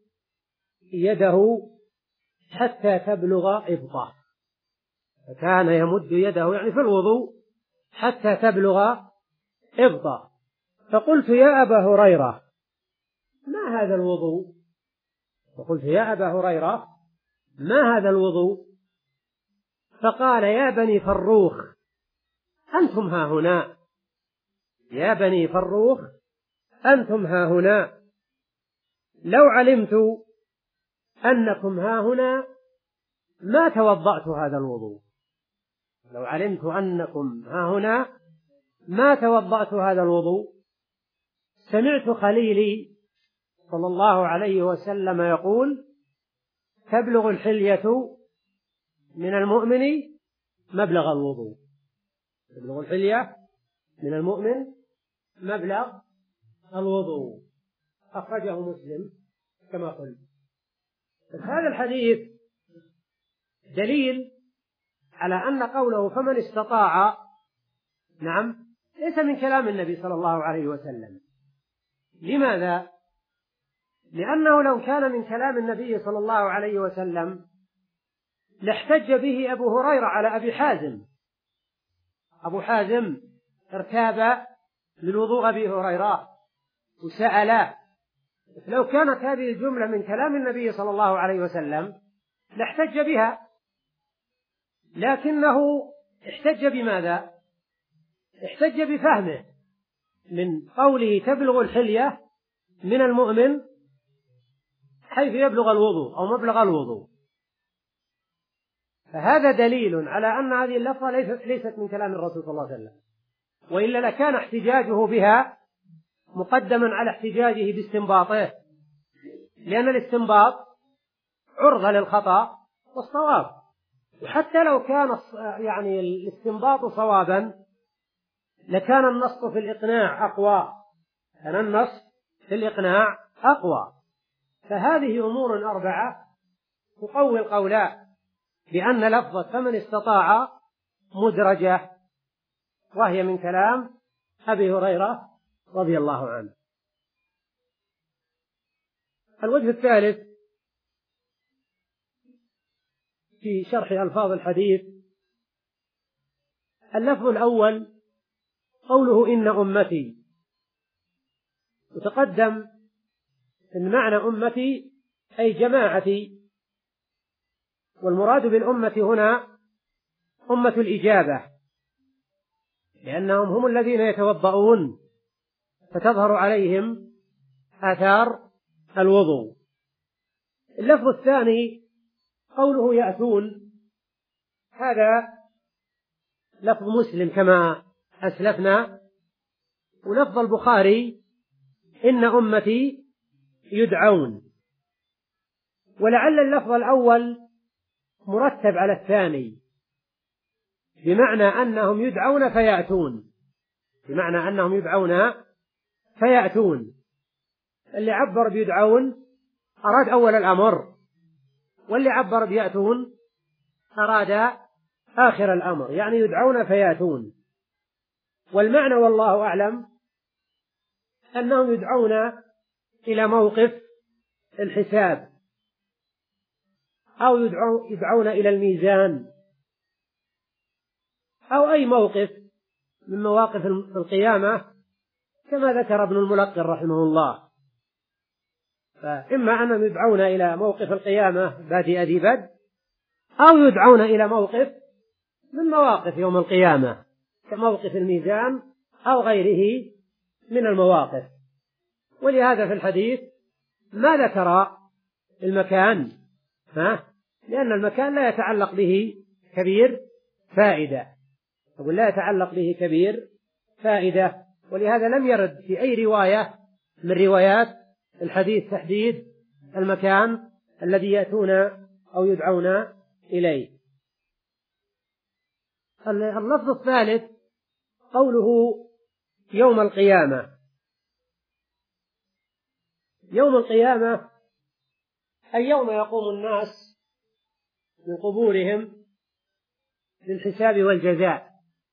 يده حتى تبلغ إبطه، فكان يمد يده يعني في الوضوء حتى تبلغ إبطه. فقلت يا أبا هريرة ما هذا الوضوء؟ فقلت يا أبا هريرة ما هذا الوضوء؟ فقال يا بني فروخ أنتم ها هنا يا بني فروخ أنتم ها هنا لو علمت أنكم ها هنا ما توضأت هذا الوضوء لو علمت أنكم ها هنا ما توضأت هذا الوضوء. سمعت خليلي صلى الله عليه وسلم يقول تبلغ الحلية من المؤمن مبلغ الوضوء تبلغ الحلية من المؤمن مبلغ الوضوء. أخرجه مسلم كما قلت. هذا الحديث دليل على أن قوله فمن استطاع نعم ليس من كلام النبي صلى الله عليه وسلم. لماذا؟ لأنه لو كان من كلام النبي صلى الله عليه وسلم لاحتج به أبو هريرة على أبي حازم. أبو حازم ارتاب من وضوء أبي هريرة وسأله. لو كانت هذه الجملة من كلام النبي صلى الله عليه وسلم لاحتج بها، لكنه احتج بماذا؟ احتج بفهمه من قوله تبلغ الحلية من المؤمن حيث يبلغ الوضوء أو مبلغ الوضوء. فهذا دليل على أن هذه اللفظة ليست من كلام الرسول صلى الله عليه وسلم، وإلا لكان احتجاجه بها مقدما على احتجاجه باستنباطه، لأن الاستنباط عرضة للخطأ والصواب. وحتى لو كان يعني الاستنباط صوابا لكان النص في الإقناع أقوى، كان النص في الإقناع أقوى. فهذه أمور أربعة تقوي القولاء بأن لفظة فمن استطاع مدرجة، وهي من كلام أبي هريرة رضي الله عنه. الوجه الثالث في شرح ألفاظ الحديث: اللفظ الأول قوله إن أمتي، وتقدم إن معنى أمتي أي جماعتي، والمراد بالأمة هنا أمة الإجابة، لأنهم هم الذين يتوضؤون فتظهر عليهم آثار الوضوء. اللفظ الثاني قوله يأتون، هذا لفظ مسلم كما أسلفنا، ولفظ البخاري إن أمتي يدعون. ولعل اللفظ الأول مرتب على الثاني، بمعنى أنهم يدعون فيأتون، بمعنى أنهم يدعون فيأتون. اللي عبر بيدعون أراد أول الأمر، واللي عبر بيأتون أراد آخر الأمر، يعني يدعون فيأتون. والمعنى والله أعلم أنهم يدعون إلى موقف الحساب، أو يدعون إلى الميزان، أو أي موقف من مواقف القيامة كما ذكر ابن الملقن رحمه الله. فإما أنهم يدعون إلى موقف القيامة بادئ ذي بدء، أو يدعون إلى موقف من مواقف يوم القيامة كموقف الميزان أو غيره من المواقف. ولهذا في الحديث ما ذكر المكان، ها؟ لأن المكان لا يتعلق به كبير فائدة، أقول لا يتعلق به كبير فائدة. ولهذا لم يرد في أي رواية من روايات الحديث تحديد المكان الذي يأتون أو يدعون إليه. اللفظ الثالث قوله يوم القيامة. يوم القيامة أي يوم يقوم الناس من قبورهم للحساب والجزاء.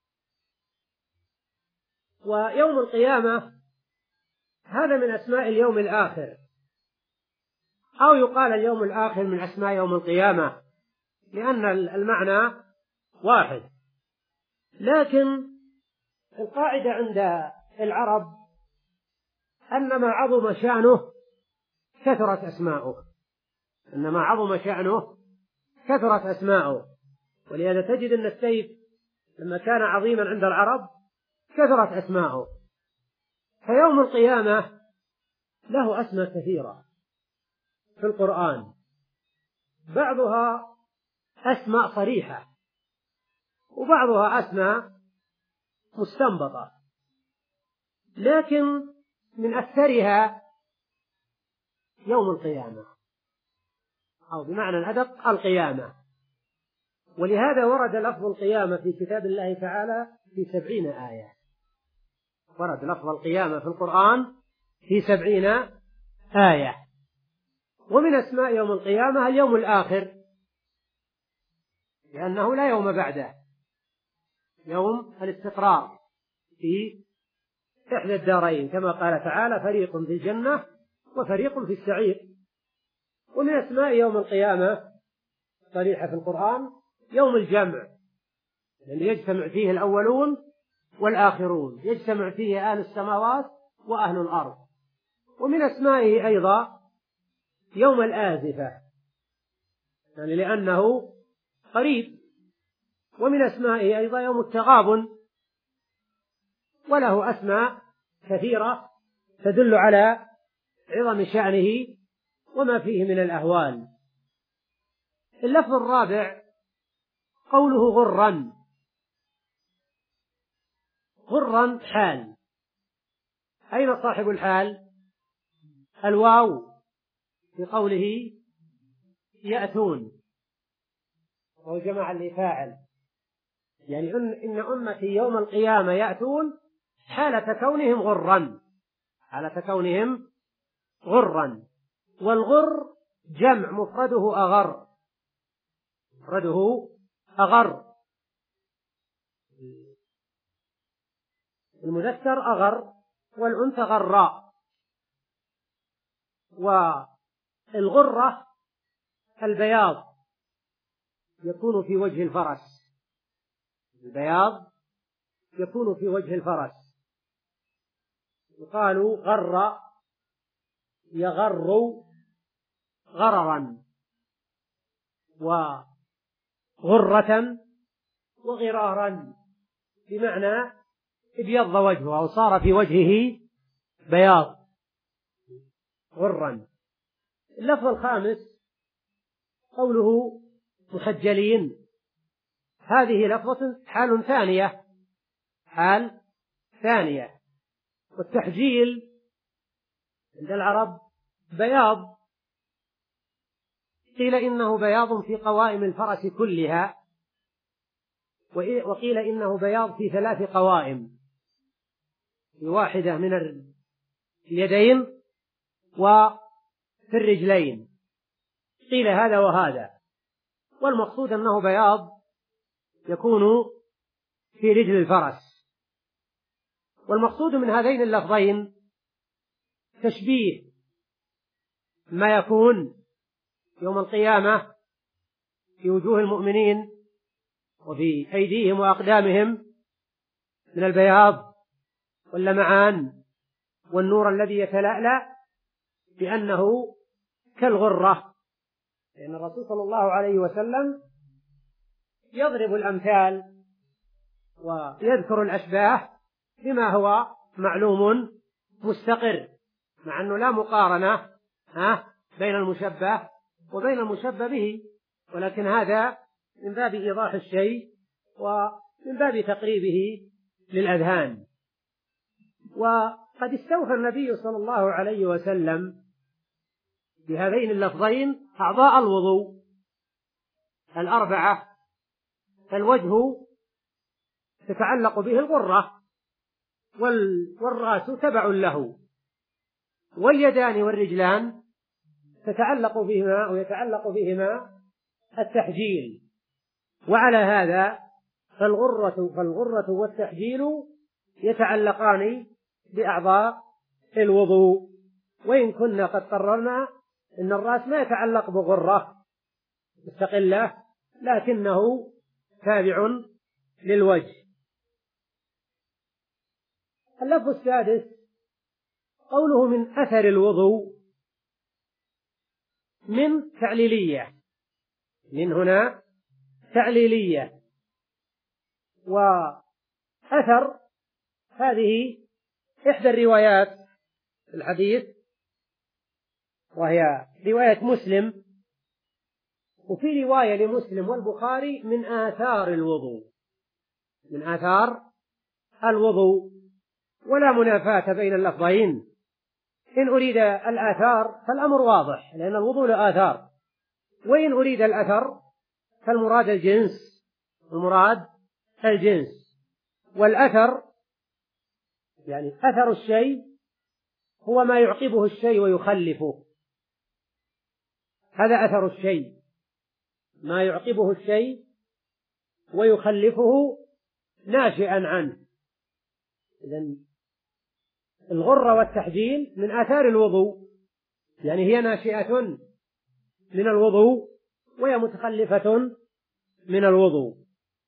ويوم القيامة هذا من أسماء اليوم الآخر، أو يقال اليوم الآخر من أسماء يوم القيامة، لأن المعنى واحد. لكن القاعدة عند العرب أن ما عظم شأنه كثرت أسماؤه، أن ما عظم شأنه كثرت أسماؤه. ولهذا تجد أن السيف لما كان عظيما عند العرب كثرت أسماؤه. فيوم القيامة له أسماء كثيرة في القرآن، بعضها أسماء صريحة وبعضها أسماء مستنبطة، لكن من أكثرها يوم القيامة، أو بمعنى الأدق القيامة. ولهذا ورد لفظ القيامة في كتاب الله تعالى في سبعين آية، ورد لفظ القيامة في القرآن في سبعين آية. ومن أسماء يوم القيامة اليوم الآخر، لأنه لا يوم بعده، يوم الاستقرار في إحدى الدارين، كما قال تعالى: فريق في الجنة وفريق في السعير. ومن أسماء يوم القيامة صريحة في القرآن يوم الجمع، الذي يجتمع فيه الأولون والآخرون، يجتمع فيه أهل السماوات وأهل الأرض. ومن أسمائه أيضا يوم الآزفة، يعني لأنه قريب. ومن أسمائه أيضا يوم التغابن، وله أسماء كثيرة تدل على عظم شأنه وما فيه من الأهوال. اللفظ الرابع قوله غرا. غرا حال. أين صاحب الحال؟ الواو في قوله يأتون، وهو جمع لفاعل، يعني إن أمتي يوم القيامة يأتون حالة كونهم غرا، حالة كونهم غرا. والغر جمع مفرده أغر، مفرده أغر، المذكر أغر والأنثى غراء. والغرة البياض يكون في وجه الفرس، البياض يكون في وجه الفرس، يقال غر يغر غررا، وغرة وغرارا، بمعنى ابيض وجهه أو صار في وجهه بياض، غرا. اللفظ الخامس قوله محجلين، هذه لفظة حال ثانية، حال ثانية. والتحجيل عند العرب بياض، قيل إنه بياض في قوائم الفرس كلها، وقيل إنه بياض في ثلاث قوائم، في واحدة من اليدين وفي الرجلين، قيل هذا وهذا، والمقصود أنه بياض يكون في رجل الفرس. والمقصود من هذين اللفظين تشبيه ما يكون يوم القيامة في وجوه المؤمنين وفي أيديهم وأقدامهم من البياض واللمعان والنور الذي يتلألأ، بأنه كالغرة، لأن الرسول صلى الله عليه وسلم يضرب الأمثال ويذكر الأشباه بما هو معلوم مستقر، مع أنه لا مقارنة بين المشبه وبين المشبه به، ولكن هذا من باب إيضاح الشيء ومن باب تقريبه للأذهان. وقد استوفى النبي صلى الله عليه وسلم بهذين اللفظين أعضاء الوضوء الأربعة. فالوجه تتعلق به الغرة، والرأس تبع له، واليدان والرجلان تتعلق بهما ويتعلق بهما التحجيل. وعلى هذا فالغرة, فالغرة والتحجيل يتعلقان بأعضاء الوضوء، وإن كنا قد قررنا أن الرأس ما يتعلق بغرة مستقلة، لكنه تابع للوجه. اللفظ السادس قوله من أثر الوضوء، من تعليلية، من هنا تعليلية. وأثر هذه إحدى الروايات في الحديث، وهي رواية مسلم، وفي رواية لمسلم والبخاري من آثار الوضوء، من آثار الوضوء، ولا منافاة بين اللفظين. إن أريد الآثار فالأمر واضح، لأن الوضوء له آثار، وإن أريد الأثر فالمراد الجنس، المراد الجنس. والأثر يعني أثر الشيء هو ما يعقبه الشيء ويخلفه، هذا أثر الشيء، ما يعقبه الشيء ويخلفه ناشئا عنه. إذن الغرة والتحجيل من آثار الوضوء، يعني هي ناشئة من الوضوء وهي متخلفة من الوضوء.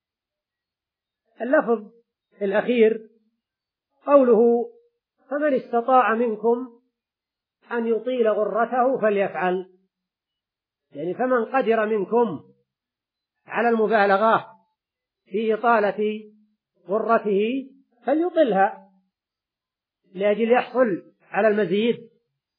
اللفظ الأخير قوله فمن استطاع منكم أن يطيل غرته فليفعل، يعني فمن قدر منكم على المبالغة في إطالة غرته فليطلها لأجل يحصل على المزيد،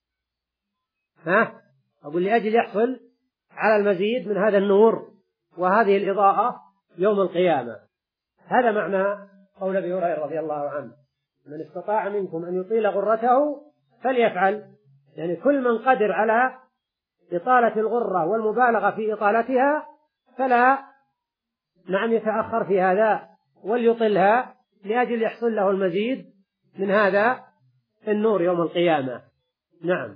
ها أقول لأجل يحصل على المزيد من هذا النور وهذه الإضاءة يوم القيامة. هذا معنى قول أبي هريرة رضي الله عنه من استطاع منكم أن يطيل غرته فليفعل، يعني كل من قدر على إطالة الغرة والمبالغة في إطالتها فلا نعم يتأخر في هذا وليطلها لأجل يحصل له المزيد من هذا النور يوم القيامة. نعم.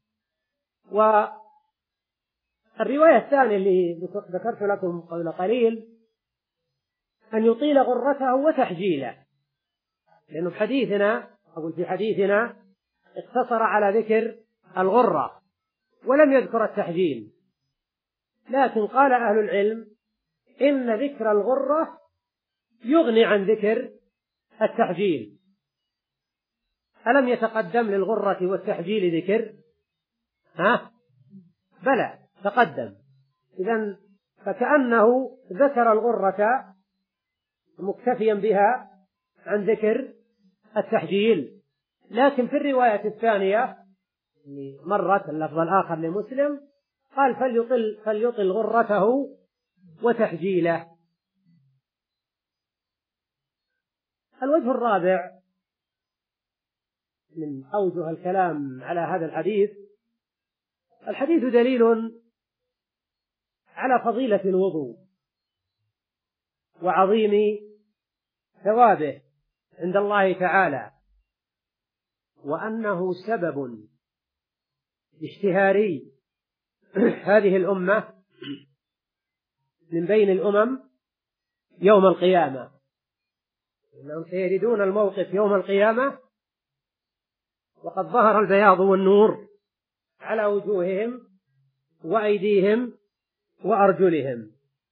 والرواية الثانية اللي ذكرت لكم قبل قليل أن يطيل غرته وتحجيله، لأنه في حديثنا أقول في حديثنا اقتصر على ذكر الغرة ولم يذكر التحجيل، لكن قال أهل العلم إن ذكر الغرة يغني عن ذكر التحجيل. ألم يتقدم للغرة والتحجيل ذكر؟ ها؟ بلى تقدم. إذن فكأنه ذكر الغرة مكتفيا بها عن ذكر التحجيل. لكن في الرواية الثانية مرت اللفظ الآخر لمسلم قال فليطل, فليطل غرته وتحجيله. الوجه الرابع من أوجه الكلام على هذا الحديث، الحديث دليل على فضيلة الوضوء وعظيم ثوابه عند الله تعالى، وأنه سبب اشتهاري هذه الأمة من بين الأمم يوم القيامة، إنهم سيردون الموقف يوم القيامة وقد ظهر البياض والنور على وجوههم وأيديهم وأرجلهم.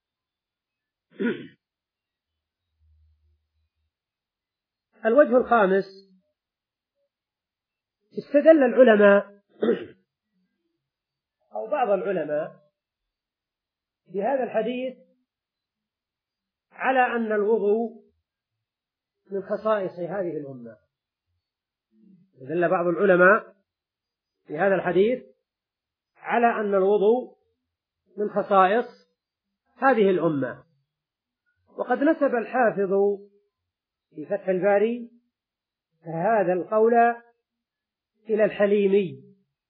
الوجه الخامس، استدل العلماء أو بعض العلماء بهذا الحديث على أن الوضوء من خصائص هذه الأمة. استدل بعض العلماء في هذا الحديث على أن الوضوء من خصائص هذه الأمة، وقد نسب الحافظ في فتح الباري هذا القول إلى الحليمي،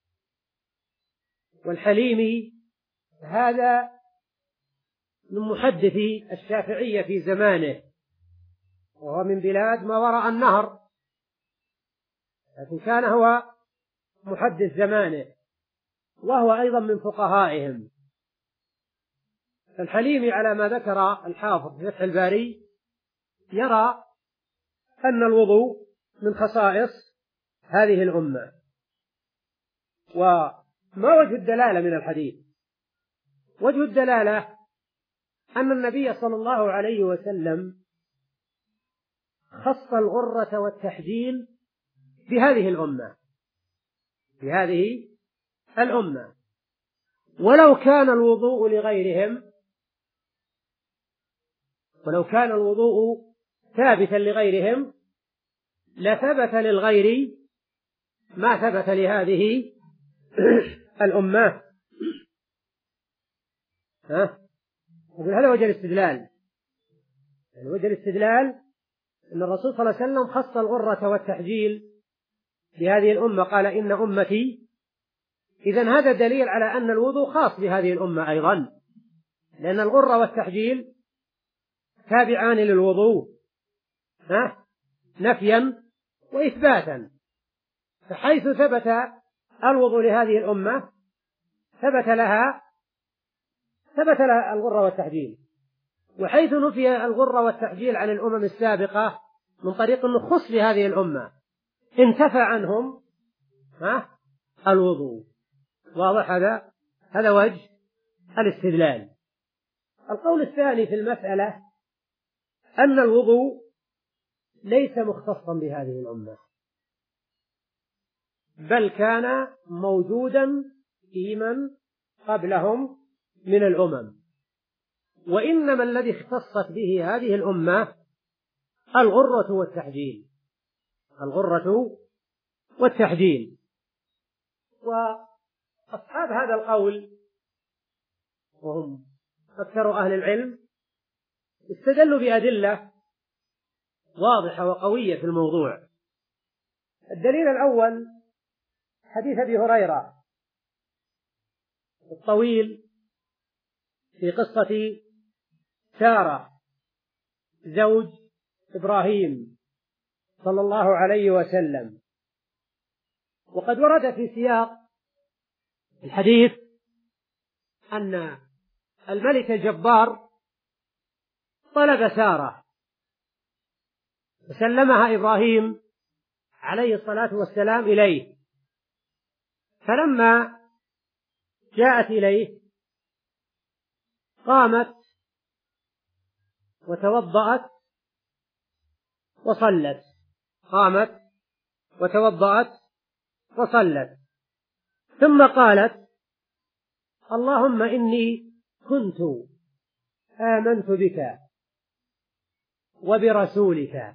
والحليمي هذا من محدثي الشافعية في زمانه، وهو من بلاد ما وراء النهر، لكن كان هو محدث زمانه وهو أيضا من فقهائهم. فالحليمي على ما ذكر الحافظ في فتح الباري يرى أن الوضوء من خصائص هذه الأمة. وما وجه الدلالة من الحديث؟ وجه الدلالة أن النبي صلى الله عليه وسلم خص الغرة والتحجيل بهذه الأمة بهذه الأمة، ولو كان الوضوء لغيرهم ولو كان الوضوء ثابتا لغيرهم لثبت للغير ما ثبت لهذه الأمة. ها؟ هذا وجه الاستدلال. يعني وجه الاستدلال أن الرسول صلى الله عليه وسلم خص الغرة والتحجيل بهذه الأمة، قال إن أمتي. إذن هذا دليل على أن الوضوء خاص بهذه الأمة أيضا، لأن الغرة والتحجيل تابعان للوضوء ها؟ نفيا وإثباتا، فحيث ثبت الوضوء لهذه الأمة ثبت لها ثبت لها الغرة والتحجيل. وحيث نفي الغرة والتحجيل عن الأمم السابقة من طريق النخص لهذه الأمة انتفى عنهم ها الوضوء. واضح هذا؟ هذا وجه الاستدلال. القول الثاني في المسألة أن الوضوء ليس مختصا بهذه الأمة، بل كان موجودا في من قبلهم من الأمم، وإنما الذي اختصت به هذه الأمة الغرة والتحجيل الغرة والتحجيل. وأصحاب هذا القول وهم أكثر أهل العلم استدلوا بأدلة واضحة وقوية في الموضوع. الدليل الأول حديث أبي هريرة الطويل في قصة سارة زوج إبراهيم صلى الله عليه وسلم. وقد ورد في سياق الحديث أن الملك الجبار طلب سارة وسلمها إبراهيم عليه الصلاة والسلام إليه، فلما جاءت إليه قامت وتوضأت وصلت قامت وتوضأت وصلت ثم قالت: اللهم إني كنت آمنت بك وبرسولك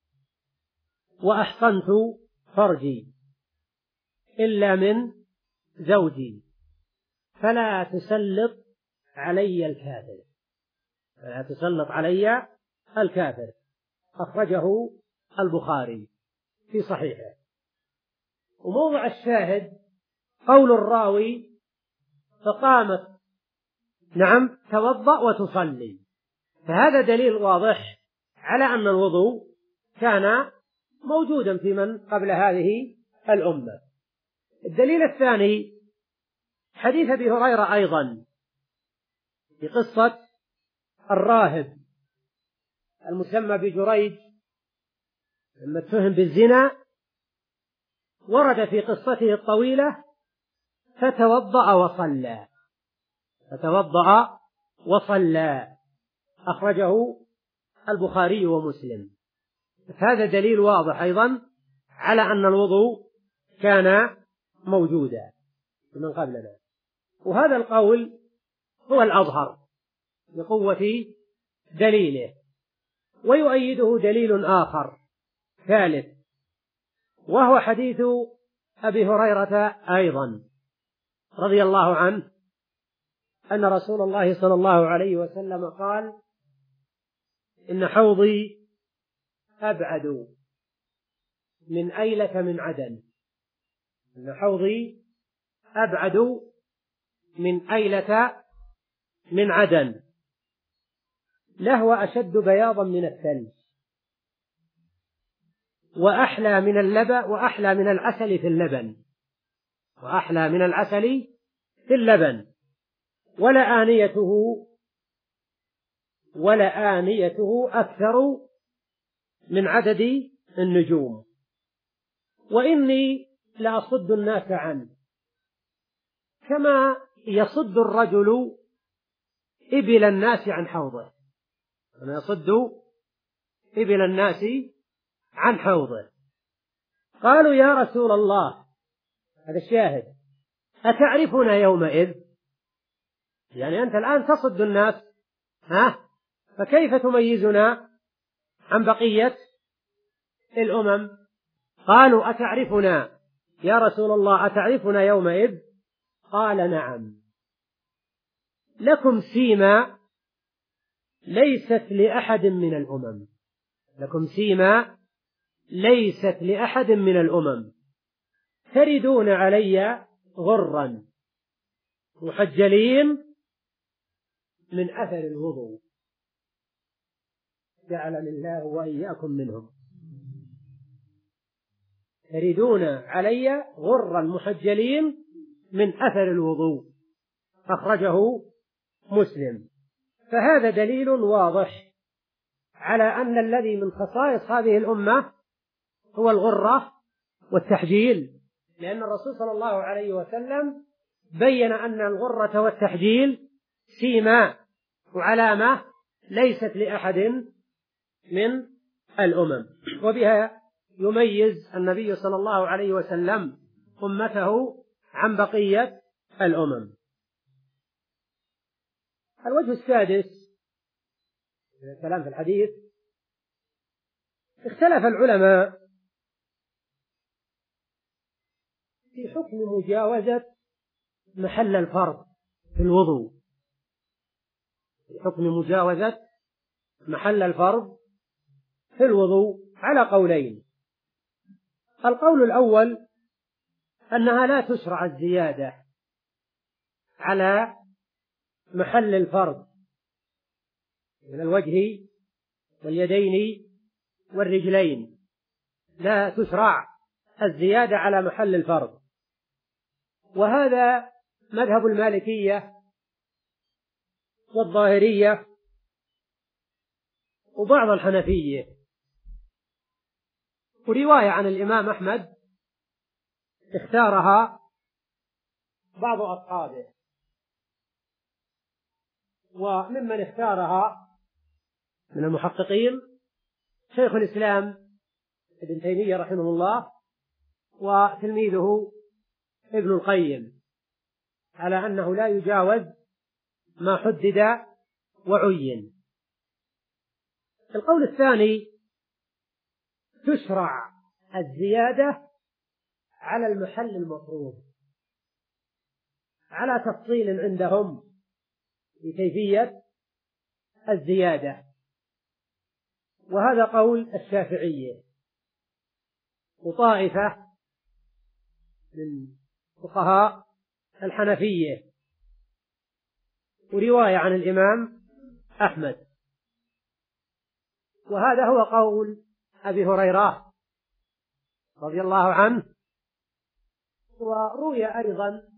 وأحصنت فرجي إلا من زوجي فلا تسلط علي الكافر فلا تسلط علي الكافر أخرجه البخاري في صحيحه. وموضع الشاهد قول الراوي: فقامت نعم توضأ وتصلي، فهذا دليل واضح على أن الوضوء كان موجودا في من قبل هذه الأمة. الدليل الثاني حديث أبي هريرة أيضا في قصة الراهب المسمى بجريج لما اتهم بالزنا، ورد في قصته الطويلة: فتوضأ وصلى فتوضأ وصلى أخرجه البخاري ومسلم. هذا دليل واضح أيضا على أن الوضوء كان موجودا من قبلنا، وهذا القول هو الأظهر بقوة دليله. ويؤيده دليل آخر ثالث، وهو حديث أبي هريرة أيضا رضي الله عنه أن رسول الله صلى الله عليه وسلم قال: إن حوضي أبعد من أيلة من عدن إن حوضي أبعد من أيلة من عدن لهو أشد بياضا من الثلج وأحلى من اللبن وأحلى من العسل في اللبن وأحلى من العسل في اللبن ولآنيته ولآنيته أكثر من عدد النجوم وإني لأصد الناس عنه كما يصد الرجل إبل الناس عن حوضه كما يصد إبل الناس عن حوضه. قالوا: يا رسول الله، هذا الشاهد، أتعرفنا يومئذ؟ يعني أنت الآن تصد الناس، ها؟ فكيف تميزنا عن بقية الأمم؟ قالوا: أتعرفنا يا رسول الله أتعرفنا يومئذ؟ قال: نعم، لكم سيما ليست لأحد من الأمم لكم سيما ليست لأحد من الأمم تردون علي غرا محجلين من أثر الوضوء، جعلني الله وإياكم منهم. تردون علي غرا محجلين من أثر الوضوء أخرجه مسلم. فهذا دليل واضح على أن الذي من خصائص هذه الأمة هو الغرة والتحجيل، لأن الرسول صلى الله عليه وسلم بين أن الغرة والتحجيل سيمة وعلامة ليست لأحد من الأمم، وبها يميز النبي صلى الله عليه وسلم أمته عن بقية الأمم. الوجه السادس من الكلام في الحديث: اختلف العلماء في حكم مجاوزة محل الفرض في الوضوء، في حكم مجاوزة محل الفرض في الوضوء على قولين. القول الأول أنها لا تشرع الزيادة على محل الفرض من الوجه واليدين والرجلين، لا تشرع الزيادة على محل الفرض، وهذا مذهب المالكية والظاهرية وبعض الحنفية، ورواية عن الإمام أحمد اختارها بعض أصحابه، وممن اختارها من المحققين شيخ الإسلام ابن تيمية رحمه الله وتلميذه ابن القيم، على أنه لا يجاوز ما حدد وعين. القول الثاني: تشرع الزيادة على المحل المفروض، على تفصيل عندهم في كيفية الزيادة، وهذا قول الشافعية وطائفة من فقهاء الحنفية، ورواية عن الإمام أحمد، وهذا هو قول أبي هريرة رضي الله عنه، وروي أيضا